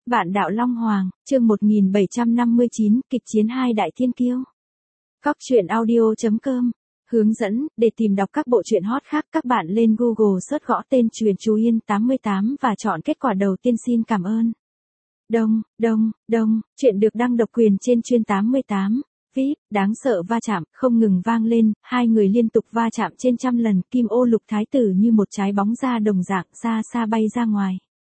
Vạn đạo Long Hoàng, chương 1759, kịch chiến hai đại thiên kiêu. Góc truyện audio.com. Hướng dẫn, để tìm đọc các bộ truyện hot khác các bạn lên Google search gõ tên Truyện Chú Yên 88 và chọn kết quả đầu tiên. Xin cảm ơn. Đông, chuyện được đăng độc quyền trên Truyện 88. VIP, đáng sợ va chạm, không ngừng vang lên, hai người liên tục va chạm trên trăm lần, Kim Ô Lục Thái Tử như một trái bóng da đồng dạng xa xa bay ra ngoài.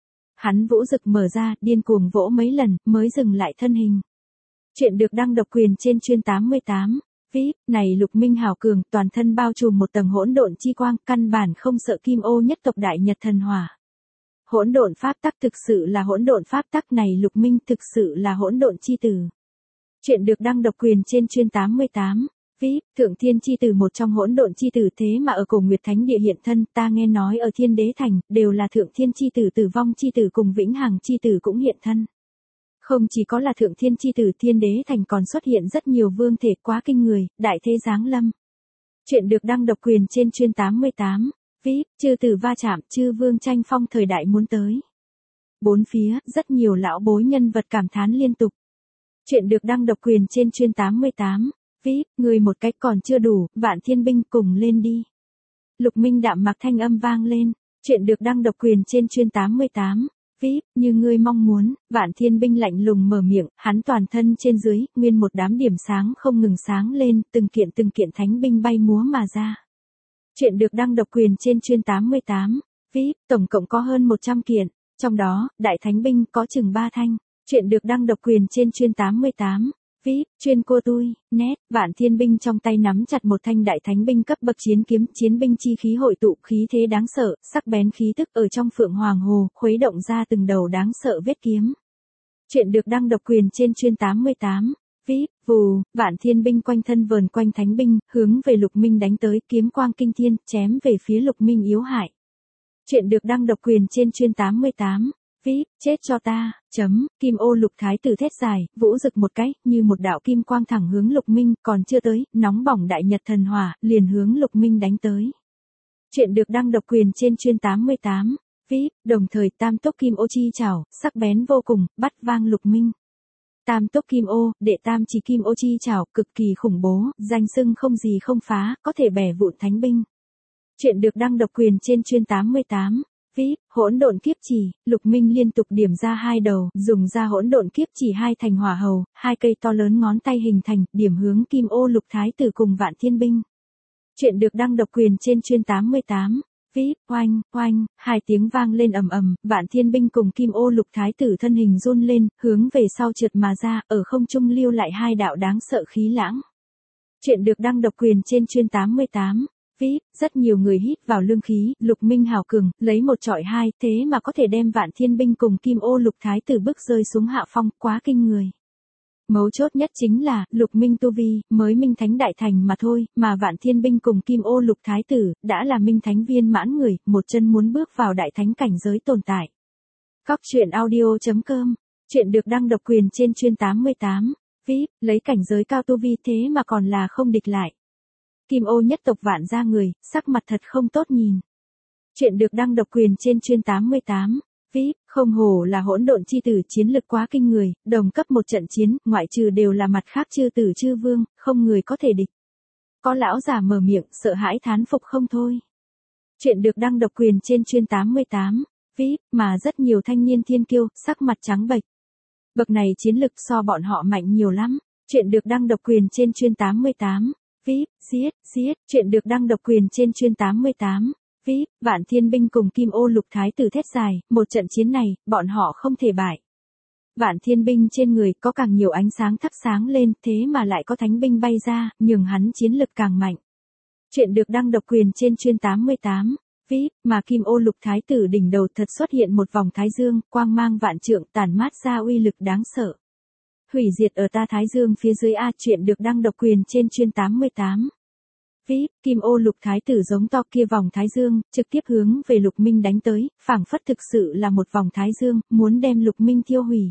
Hắn vũ rực mở ra, điên cuồng vỗ mấy lần, mới dừng lại thân hình. Chuyện được đăng độc quyền trên Truyện 88. VIP, này Lục Minh hào cường, toàn thân bao trùm một tầng hỗn độn chi quang, căn bản không sợ Kim Ô nhất tộc đại nhật thần hỏa. Hỗn độn pháp tắc thực sự là hỗn độn pháp tắc, này Lục Minh thực sự là hỗn độn chi tử. Chuyện được đăng độc quyền trên Truyện 88. VIP, Thượng Thiên chi tử một trong hỗn độn chi tử, thế mà ở Cổ Nguyệt Thánh địa hiện thân, ta nghe nói ở Thiên Đế Thành, đều là Thượng Thiên chi tử, Tử Vong chi tử cùng Vĩnh Hằng chi tử cũng hiện thân. Không chỉ có là Thượng Thiên chi tử, Thiên Đế Thành còn xuất hiện rất nhiều vương thể, quá kinh người, đại thế giáng lâm. Chuyện được đăng độc quyền trên Truyện 88. VIP, chư tử va chạm, chư vương tranh phong, thời đại muốn tới. Bốn phía, rất nhiều lão bối nhân vật cảm thán liên tục. Chuyện được đăng độc quyền trên Truyện 88. VIP, người một cách còn chưa đủ, Vạn Thiên Binh cùng lên đi. Lục Minh đạm mạc thanh âm vang lên. Chuyện được đăng độc quyền trên Truyện 88. VIP, như ngươi mong muốn, Vạn Thiên Binh lạnh lùng mở miệng, hắn toàn thân trên dưới, nguyên một đám điểm sáng không ngừng sáng lên, từng kiện thánh binh bay múa mà ra. Chuyện được đăng độc quyền trên Truyện 88. VIP, tổng cộng có hơn 100 kiện, trong đó, đại thánh binh có chừng 3 thanh. Chuyện được đăng độc quyền trên Truyện 88. VIP, chuyên cô tui, nét, Vạn Thiên Binh trong tay nắm chặt một thanh đại thánh binh cấp bậc chiến kiếm, chiến binh chi khí hội tụ, khí thế đáng sợ, sắc bén khí tức ở trong Phượng Hoàng Hồ, khuấy động ra từng đầu đáng sợ vết kiếm. Chuyện được đăng độc quyền trên Truyện 88. VIP, vù, Vạn Thiên Binh quanh thân vờn quanh thánh binh, hướng về Lục Minh đánh tới, kiếm quang kinh thiên, chém về phía Lục Minh yếu hại. Chuyện được đăng độc quyền trên Truyện 88. VIP, chết cho ta, Kim Ô Lục Thái Tử thét dài, vũ rực một cái, như một đạo kim quang thẳng hướng Lục Minh, còn chưa tới, nóng bỏng đại nhật thần hỏa, liền hướng Lục Minh đánh tới. Chuyện được đăng độc quyền trên Truyện 88. VIP, đồng thời tam tốc Kim Ô chi chảo, sắc bén vô cùng, bắt vang Lục Minh. Tam tốc Kim Ô, đệ tam chỉ Kim Ô chi chảo, cực kỳ khủng bố, danh xưng không gì không phá, có thể bẻ vụn thánh binh. Chuyện được đăng độc quyền trên Truyện 88. VIP, hỗn độn kiếp chỉ, Lục Minh liên tục điểm ra hai đầu, dùng ra hỗn độn kiếp chỉ hai thành hỏa hầu, hai cây to lớn ngón tay hình thành, điểm hướng Kim Ô Lục Thái Tử cùng Vạn Thiên Binh. Chuyện được đăng độc quyền trên Truyện 88. VIP, oanh, hai tiếng vang lên ầm ầm, Vạn Thiên Binh cùng Kim Ô Lục Thái Tử thân hình run lên, hướng về sau trượt mà ra, ở không trung lưu lại hai đạo đáng sợ khí lãng. Chuyện được đăng độc quyền trên Truyện 88. VIP, rất nhiều người hít vào lương khí, Lục Minh hào cường, lấy một chọi hai, thế mà có thể đem Vạn Thiên Binh cùng Kim Ô Lục Thái Tử bức rơi xuống hạ phong, quá kinh người. Mấu chốt nhất chính là, Lục Minh tu vi, mới Minh Thánh Đại Thành mà thôi, mà Vạn Thiên Binh cùng Kim Ô Lục Thái Tử, đã là Minh Thánh viên mãn người, một chân muốn bước vào đại thánh cảnh giới tồn tại. Góc truyện audio.com. Chuyện được đăng độc quyền trên Truyện 88. VIP, lấy cảnh giới cao tu vi thế mà còn là không địch lại. Kim Ô nhất tộc Vạn gia người, sắc mặt thật không tốt nhìn. Chuyện được đăng độc quyền trên Truyện 88. VIP, không hổ là hỗn độn chi tử, chiến lực quá kinh người, đồng cấp một trận chiến, ngoại trừ đều là mặt khác chư tử chư vương, không người có thể địch. Có lão già mở miệng, sợ hãi thán phục không thôi. Chuyện được đăng độc quyền trên Truyện 88. VIP, mà rất nhiều thanh niên thiên kiêu, sắc mặt trắng bệch. Bậc này chiến lực so bọn họ mạnh nhiều lắm. Chuyện được đăng độc quyền trên Truyện 88. VIP, giết, chuyện được đăng độc quyền trên Truyện 88. VIP, Vạn Thiên Binh cùng Kim Ô Lục Thái Tử thét dài, một trận chiến này, bọn họ không thể bại. Vạn Thiên Binh trên người có càng nhiều ánh sáng thắp sáng lên, thế mà lại có thánh binh bay ra, nhường hắn chiến lực càng mạnh. Chuyện được đăng độc quyền trên Truyện 88. VIP, mà Kim Ô Lục Thái Tử đỉnh đầu thật xuất hiện một vòng thái dương, quang mang vạn trượng, tản mát ra uy lực đáng sợ. Hủy diệt ở ta thái dương phía dưới a. Chuyện được đăng độc quyền trên Truyện 88. VIP, Kim Ô Lục Thái Tử giống to kia vòng thái dương, trực tiếp hướng về Lục Minh đánh tới, phảng phất thực sự là một vòng thái dương, muốn đem Lục Minh thiêu hủy.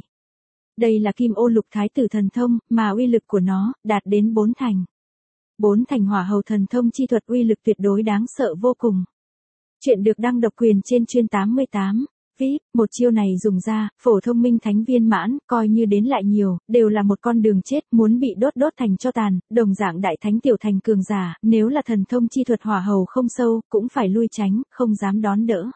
Đây là Kim Ô Lục Thái Tử thần thông, mà uy lực của nó, đạt đến 4 thành. 4 thành hỏa hầu thần thông chi thuật uy lực tuyệt đối đáng sợ vô cùng. Chuyện được đăng độc quyền trên Truyện 88. VIP, một chiêu này dùng ra, phổ thông minh thánh viên mãn, coi như đến lại nhiều, đều là một con đường chết, muốn bị đốt thành cho tàn, đồng dạng đại thánh tiểu thành cường giả, nếu là thần thông chi thuật hỏa hầu không sâu, cũng phải lui tránh, không dám đón đỡ.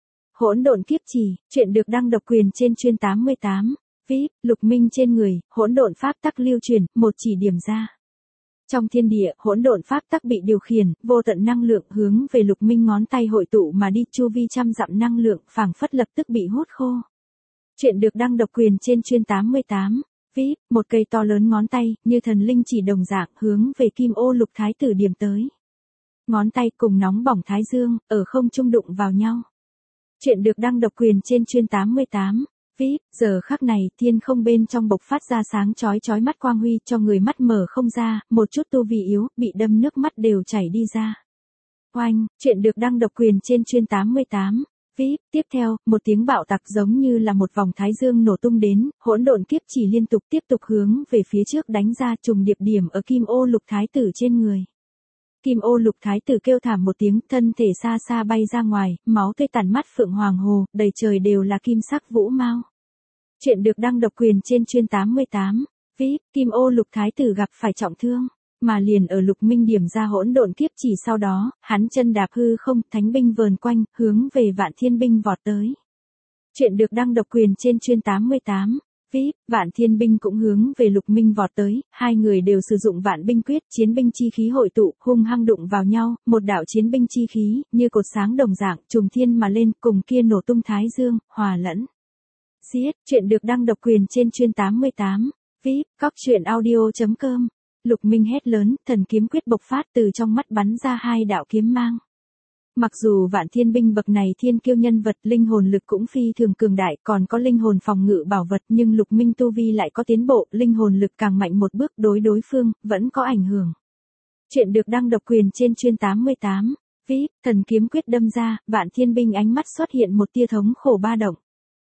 Hỗn độn kiếp chỉ, chuyện được đăng độc quyền trên chuyên 88. VIP, lục minh trên người, hỗn độn pháp tắc lưu truyền, một chỉ điểm ra. Trong thiên địa, hỗn độn pháp tắc bị điều khiển, vô tận năng lượng hướng về lục minh ngón tay hội tụ mà đi, chu vi trăm dặm năng lượng, phảng phất lập tức bị hút khô. Chuyện được đăng độc quyền trên chuyên 88. VIP, một cây to lớn ngón tay, như thần linh chỉ đồng dạng, hướng về kim ô lục thái tử điểm tới. Ngón tay cùng nóng bỏng thái dương, ở không trung đụng vào nhau. Chuyện được đăng độc quyền trên chuyên 88. VIP, giờ khắc này, thiên không bên trong bộc phát ra sáng chói mắt quang huy, cho người mắt mở không ra, một chút tu vi yếu, bị đâm nước mắt đều chảy đi ra. Oanh, chuyện được đăng độc quyền trên chuyên 88. VIP, tiếp theo, một tiếng bạo tạc giống như là một vòng thái dương nổ tung đến, hỗn độn kiếp chỉ liên tục tiếp tục hướng về phía trước đánh ra, trùng điệp điểm ở kim ô lục thái tử trên người. Kim ô lục thái tử kêu thảm một tiếng, thân thể xa xa bay ra ngoài, máu tươi tản mắt phượng hoàng hồ, đầy trời đều là kim sắc vũ mao. Chuyện được đăng độc quyền trên chuyên 88. VIP, kim ô lục thái tử gặp phải trọng thương, mà liền ở lục minh điểm ra hỗn độn kiếp chỉ sau đó, hắn chân đạp hư không, thánh binh vờn quanh, hướng về vạn thiên binh vọt tới. Chuyện được đăng độc quyền trên chuyên 88. VIP, vạn thiên binh cũng hướng về lục minh vọt tới, hai người đều sử dụng vạn binh quyết, chiến binh chi khí hội tụ, hung hăng đụng vào nhau, một đạo chiến binh chi khí, như cột sáng đồng dạng, trùng thiên mà lên, cùng kia nổ tung thái dương, hòa lẫn. Giết, chuyện được đăng độc quyền trên chuyên 88. VIP, cóc truyện audio.com. Lục minh hét lớn, thần kiếm quyết bộc phát, từ trong mắt bắn ra hai đạo kiếm mang. Mặc dù vạn thiên binh bậc này thiên kiêu nhân vật, linh hồn lực cũng phi thường cường đại, còn có linh hồn phòng ngự bảo vật, nhưng lục minh tu vi lại có tiến bộ, linh hồn lực càng mạnh một bước, đối phương, vẫn có ảnh hưởng. Chuyện được đăng độc quyền trên chuyên 88. VIP, thần kiếm quyết đâm ra, vạn thiên binh ánh mắt xuất hiện một tia thống khổ ba động.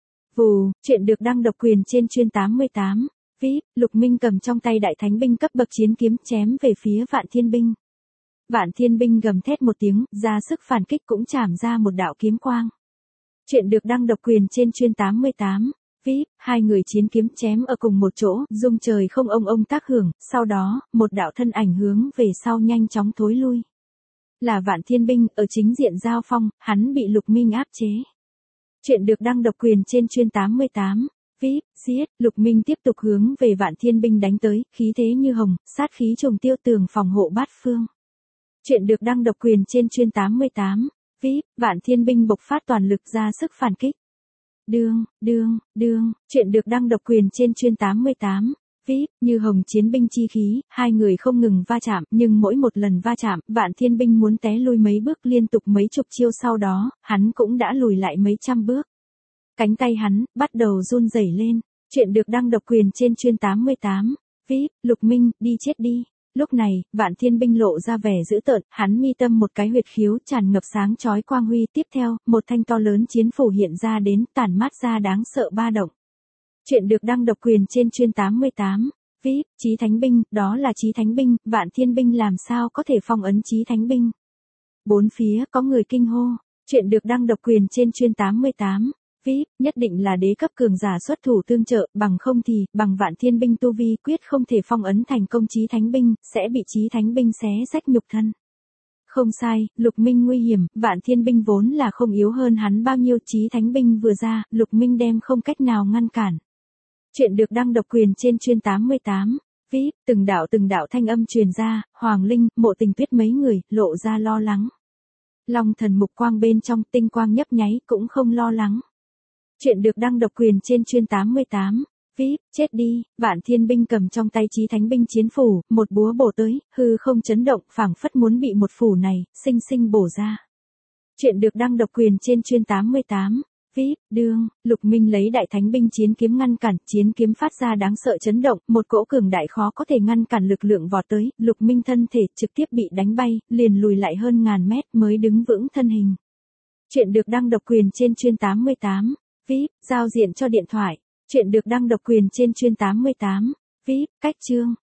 Vù, chuyện được đăng độc quyền trên chuyên 88. VIP, lục minh cầm trong tay đại thánh binh cấp bậc chiến kiếm chém về phía vạn thiên binh. Vạn thiên binh gầm thét một tiếng, ra sức phản kích cũng chảm ra một đạo kiếm quang. Chuyện được đăng độc quyền trên chuyên 88. VIP, hai người chiến kiếm chém ở cùng một chỗ, rung trời không ông tác hưởng, sau đó, một đạo thân ảnh hướng về sau nhanh chóng thối lui. Là vạn thiên binh, ở chính diện giao phong, hắn bị lục minh áp chế. Chuyện được đăng độc quyền trên chuyên 88. VIP, giết, lục minh tiếp tục hướng về vạn thiên binh đánh tới, khí thế như hồng, sát khí trùng tiêu tường phòng hộ bát phương. Chuyện được đăng độc quyền trên chuyên 88. VIP, vạn thiên binh bộc phát toàn lực ra sức phản kích. Đương, chuyện được đăng độc quyền trên chuyên 88. VIP, như hồng chiến binh chi khí, hai người không ngừng va chạm, nhưng mỗi một lần va chạm, vạn thiên binh muốn té lui mấy bước, liên tục mấy chục chiêu sau đó, hắn cũng đã lùi lại mấy trăm bước. Cánh tay hắn, bắt đầu run rẩy lên. Chuyện được đăng độc quyền trên chuyên 88. VIP, lục minh, đi chết đi. Lúc này, vạn thiên binh lộ ra vẻ dữ tợn, hắn mi tâm một cái huyệt khiếu tràn ngập sáng chói quang huy, tiếp theo, một thanh to lớn chiến phủ hiện ra đến, tản mát ra đáng sợ ba động. Chuyện được đăng độc quyền trên chuyên 88. VIP, chí thánh binh, đó là chí thánh binh, vạn thiên binh làm sao có thể phong ấn chí thánh binh. Bốn phía, có người kinh hô. Chuyện được đăng độc quyền trên chuyên 88. VIP, nhất định là đế cấp cường giả xuất thủ tương trợ, bằng không thì, bằng vạn thiên binh tu vi quyết không thể phong ấn thành công chí thánh binh, sẽ bị chí thánh binh xé rách nhục thân. Không sai, lục minh nguy hiểm, vạn thiên binh vốn là không yếu hơn hắn bao nhiêu, chí thánh binh vừa ra, lục minh đem không cách nào ngăn cản. Chuyện được đăng độc quyền trên chuyên 88. VIP, từng đạo thanh âm truyền ra, Hoàng Linh, Mộ Tình Tuyết mấy người, lộ ra lo lắng. Long thần mục quang bên trong, tinh quang nhấp nháy, cũng không lo lắng. Chuyện được đăng độc quyền trên chuyên 88. VIP, chết đi, vạn thiên binh cầm trong tay chí thánh binh chiến phủ, một búa bổ tới, hư không chấn động, phảng phất muốn bị một phủ này, sinh bổ ra. Chuyện được đăng độc quyền trên chuyên 88. VIP, lục minh lấy đại thánh binh chiến kiếm ngăn cản, chiến kiếm phát ra đáng sợ chấn động, một cỗ cường đại khó có thể ngăn cản lực lượng vọt tới, lục minh thân thể trực tiếp bị đánh bay, liền lùi lại hơn ngàn mét mới đứng vững thân hình. Chuyện được đăng độc quyền trên chuyên 88. VIP, giao diện cho điện thoại. Chuyện được đăng độc quyền trên chuyên 88. VIP, cách chương.